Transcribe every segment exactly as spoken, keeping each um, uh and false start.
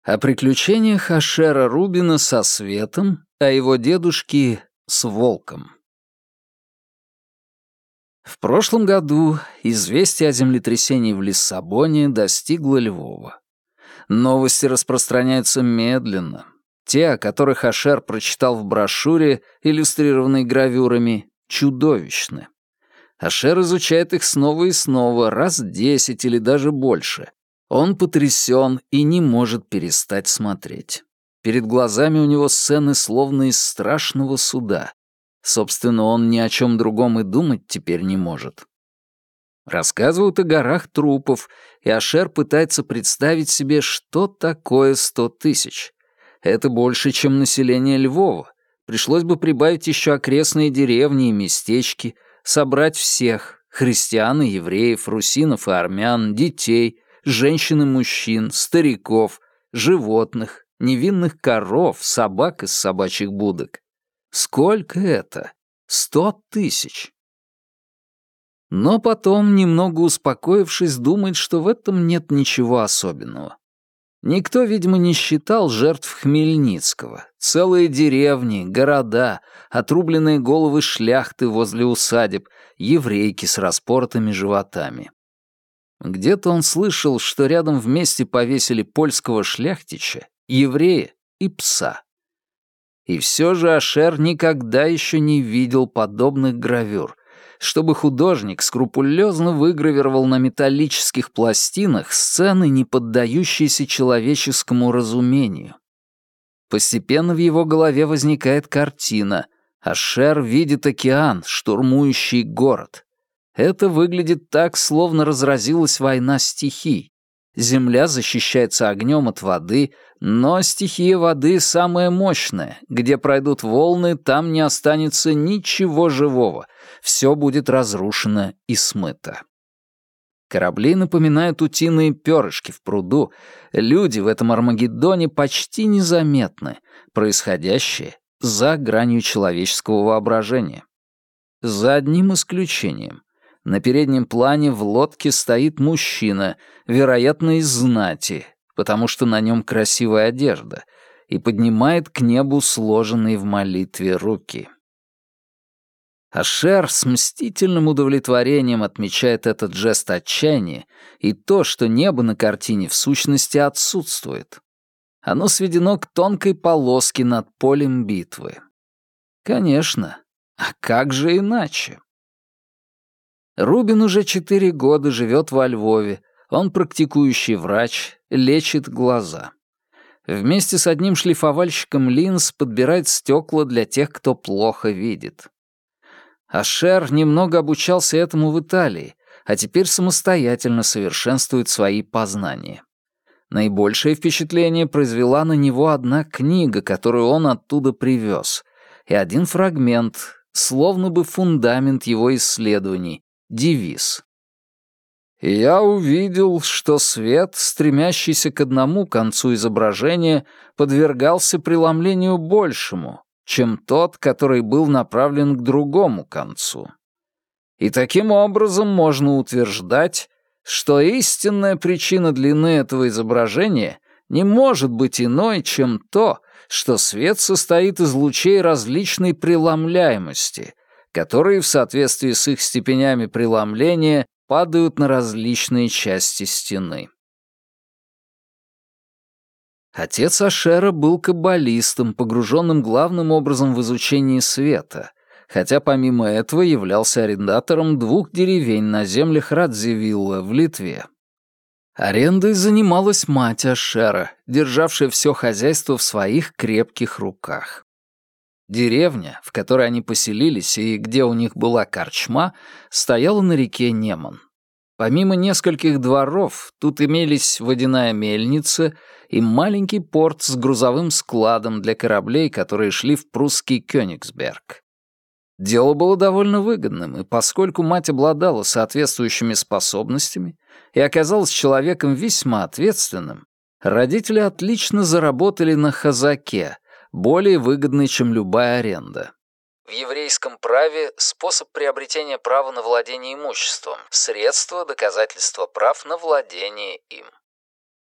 О приключениях Ашера Рубина со светом, о его дедушке с волком. В прошлом году известие о землетрясении в Лиссабоне достигло Львова. Новости распространяются медленно. Те, о которых Ашер прочитал в брошюре, иллюстрированной гравюрами, чудовищны. Ашер изучает их снова и снова, раз десять или даже больше. Он потрясен и не может перестать смотреть. Перед глазами у него сцены словно из страшного суда. Собственно, он ни о чем другом и думать теперь не может. Рассказывают о горах трупов, и Ашер пытается представить себе, что такое сто тысяч. Это больше, чем население Львова. Пришлось бы прибавить еще окрестные деревни и местечки, собрать всех — христиан и евреев, русинов и армян, детей, женщин и мужчин, стариков, животных, невинных коров, собак из собачьих будок. Сколько это? Сто тысяч. Но потом, немного успокоившись, думает, что в этом нет ничего особенного. Никто, видимо, не считал жертв Хмельницкого. Целые деревни, города, отрубленные головы шляхты возле усадеб, еврейки с распоротыми животами. Где-то он слышал, что рядом вместе повесили польского шляхтича, еврея и пса. И все же Ашер никогда еще не видел подобных гравюр, чтобы художник скрупулезно выгравировал на металлических пластинах сцены, не поддающиеся человеческому разумению. Постепенно в его голове возникает картина. Ашер видит океан, штурмующий город. Это выглядит так, словно разразилась война стихий. Земля защищается огнем от воды, но стихия воды самая мощная. Где пройдут волны, там не останется ничего живого. Все будет разрушено и смыто. Корабли напоминают утиные перышки в пруду. Люди в этом Армагеддоне почти незаметны. Происходящее за гранью человеческого воображения. За одним исключением. На переднем плане в лодке стоит мужчина, вероятно, из знати, потому что на нем красивая одежда, и поднимает к небу сложенные в молитве руки. Ашер с мстительным удовлетворением отмечает этот жест отчаяния и то, что небо на картине в сущности отсутствует. Оно сведено к тонкой полоске над полем битвы. Конечно, а как же иначе? Рубин уже четыре года живет во Львове. Он практикующий врач, лечит глаза. Вместе с одним шлифовальщиком линз подбирает стекла для тех, кто плохо видит. Ашер немного обучался этому в Италии, а теперь самостоятельно совершенствует свои познания. Наибольшее впечатление произвела на него одна книга, которую он оттуда привез, и один фрагмент, словно бы фундамент его исследований, девиз. Я увидел, что свет, стремящийся к одному концу изображения, подвергался преломлению большему, чем тот, который был направлен к другому концу. И таким образом можно утверждать, что истинная причина длины этого изображения не может быть иной, чем то, что свет состоит из лучей различной преломляемости, которые в соответствии с их степенями преломления падают на различные части стены. Отец Ашера был каббалистом, погруженным главным образом в изучение света, хотя помимо этого являлся арендатором двух деревень на землях Радзивилла в Литве. Арендой занималась мать Ашера, державшая все хозяйство в своих крепких руках. Деревня, в которой они поселились и где у них была корчма, стояла на реке Неман. Помимо нескольких дворов, тут имелись водяная мельница и маленький порт с грузовым складом для кораблей, которые шли в прусский Кёнигсберг. Дело было довольно выгодным, и поскольку мать обладала соответствующими способностями и оказалась человеком весьма ответственным, родители отлично заработали на хазаке, более выгодный, чем любая аренда. В еврейском праве способ приобретения права на владение имуществом, средство доказательства прав на владение им.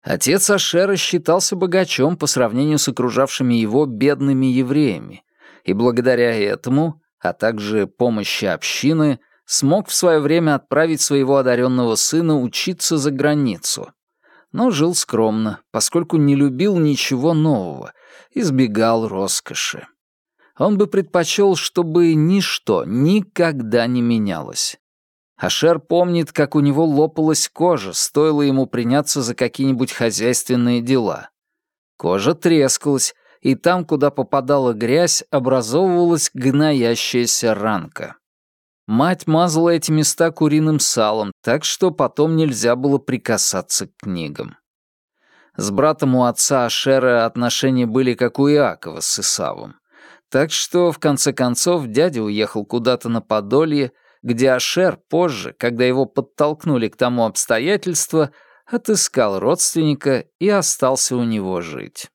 Отец Ашера считался богачом по сравнению с окружавшими его бедными евреями, и благодаря этому, а также помощи общины, смог в свое время отправить своего одаренного сына учиться за границу. Но жил скромно, поскольку не любил ничего нового, избегал роскоши. Он бы предпочел, чтобы ничто никогда не менялось. Ашер помнит, как у него лопалась кожа, стоило ему приняться за какие-нибудь хозяйственные дела. Кожа трескалась, и там, куда попадала грязь, образовывалась гноящаяся ранка. Мать мазала эти места куриным салом, так что потом нельзя было прикасаться к книгам. С братом у отца Ашера отношения были как у Иакова с Исавом. Так что, в конце концов, дядя уехал куда-то на Подолье, где Ашер позже, когда его подтолкнули к тому обстоятельству, отыскал родственника и остался у него жить.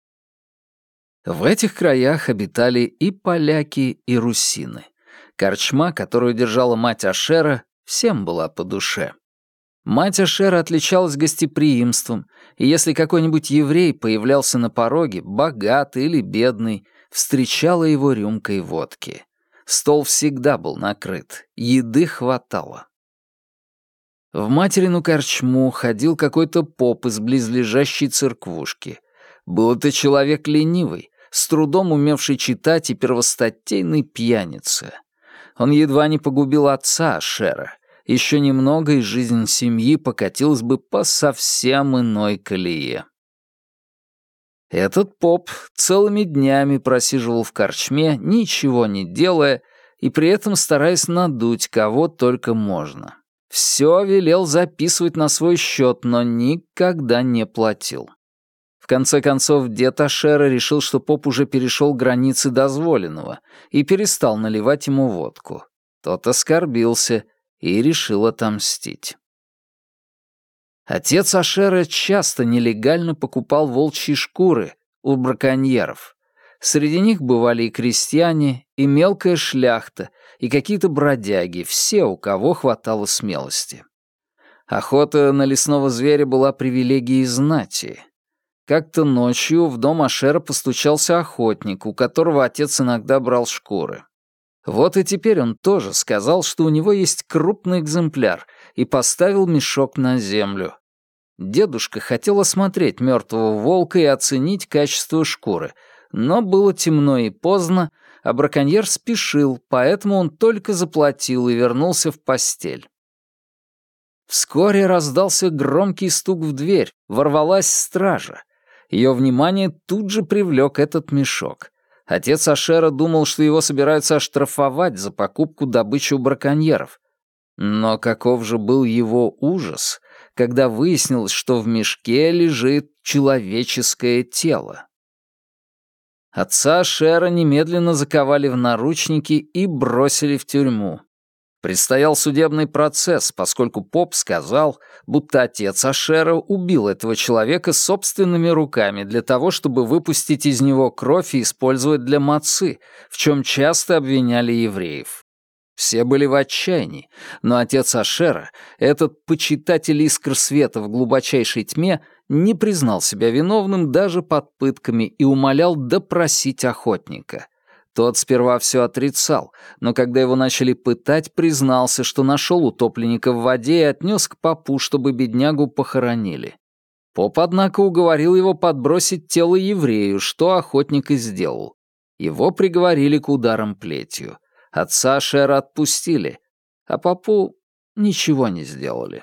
В этих краях обитали и поляки, и русины. Корчма, которую держала мать Ашера, всем была по душе. Мать Ашера отличалась гостеприимством, и если какой-нибудь еврей появлялся на пороге, богатый или бедный, встречала его рюмкой водки. Стол всегда был накрыт, еды хватало. В материну корчму ходил какой-то поп из близлежащей церквушки. Был это человек ленивый, с трудом умевший читать и первостатейный пьяница. Он едва не погубил отца Ашера. Еще немного, и жизнь семьи покатилась бы по совсем иной колее. Этот поп целыми днями просиживал в корчме, ничего не делая, и при этом стараясь надуть кого только можно. Все велел записывать на свой счет, но никогда не платил. В конце концов, дед Ашера решил, что поп уже перешел границы дозволенного и перестал наливать ему водку. Тот оскорбился и решил отомстить. Отец Ашера часто нелегально покупал волчьи шкуры у браконьеров. Среди них бывали и крестьяне, и мелкая шляхта, и какие-то бродяги, все, у кого хватало смелости. Охота на лесного зверя была привилегией знати. Как-то ночью в дом Ашера постучался охотник, у которого отец иногда брал шкуры. Вот и теперь он тоже сказал, что у него есть крупный экземпляр, и поставил мешок на землю. Дедушка хотел осмотреть мертвого волка и оценить качество шкуры, но было темно и поздно, а браконьер спешил, поэтому он только заплатил и вернулся в постель. Вскоре раздался громкий стук в дверь, ворвалась стража. Ее внимание тут же привлек этот мешок. Отец Ашера думал, что его собираются оштрафовать за покупку добычи у браконьеров. Но каков же был его ужас, когда выяснилось, что в мешке лежит человеческое тело. Отца Ашера немедленно заковали в наручники и бросили в тюрьму. Предстоял судебный процесс, поскольку поп сказал, будто отец Ашера убил этого человека собственными руками для того, чтобы выпустить из него кровь и использовать для мацы, в чем часто обвиняли евреев. Все были в отчаянии, но отец Ашера, этот почитатель искр света в глубочайшей тьме, не признал себя виновным даже под пытками и умолял допросить охотника. Тот сперва все отрицал, но когда его начали пытать, признался, что нашел утопленника в воде и отнес к попу, чтобы беднягу похоронили. Поп, однако, уговорил его подбросить тело еврею, что охотник и сделал. Его приговорили к ударам плетью. Отца Ашера отпустили, а попу ничего не сделали.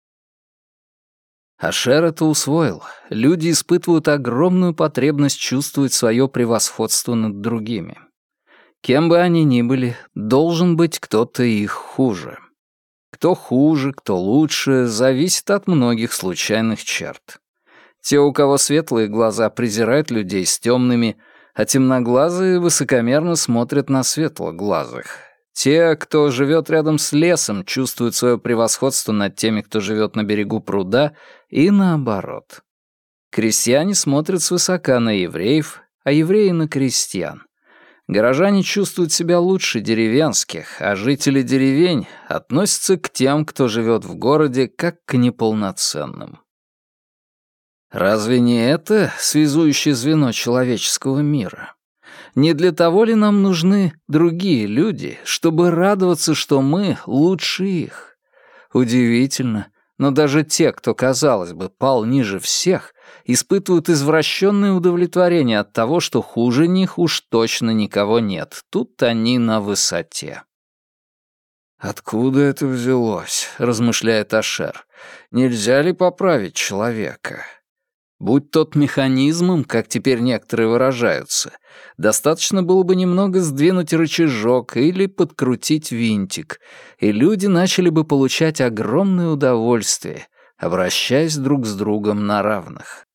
Ашер это усвоил. Люди испытывают огромную потребность чувствовать свое превосходство над другими. Кем бы они ни были, должен быть кто-то их хуже. Кто хуже, кто лучше, зависит от многих случайных черт. Те, у кого светлые глаза, презирают людей с темными, а темноглазые высокомерно смотрят на светлоглазых. Те, кто живет рядом с лесом, чувствуют свое превосходство над теми, кто живет на берегу пруда, и наоборот. Крестьяне смотрят свысока на евреев, а евреи — на крестьян. Горожане чувствуют себя лучше деревенских, а жители деревень относятся к тем, кто живет в городе, как к неполноценным. Разве не это связующее звено человеческого мира? Не для того ли нам нужны другие люди, чтобы радоваться, что мы лучше их? Удивительно, но даже те, кто, казалось бы, пал ниже всех, испытывают извращенное удовлетворение от того, что хуже них уж точно никого нет. Тут они на высоте. «Откуда это взялось?» — размышляет Ашер. «Нельзя ли поправить человека?» Будь тот механизмом, как теперь некоторые выражаются, достаточно было бы немного сдвинуть рычажок или подкрутить винтик, и люди начали бы получать огромное удовольствие, обращаясь друг с другом на равных.